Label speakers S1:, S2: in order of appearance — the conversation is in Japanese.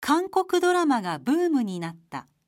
S1: 韓国ドラマがブームになった。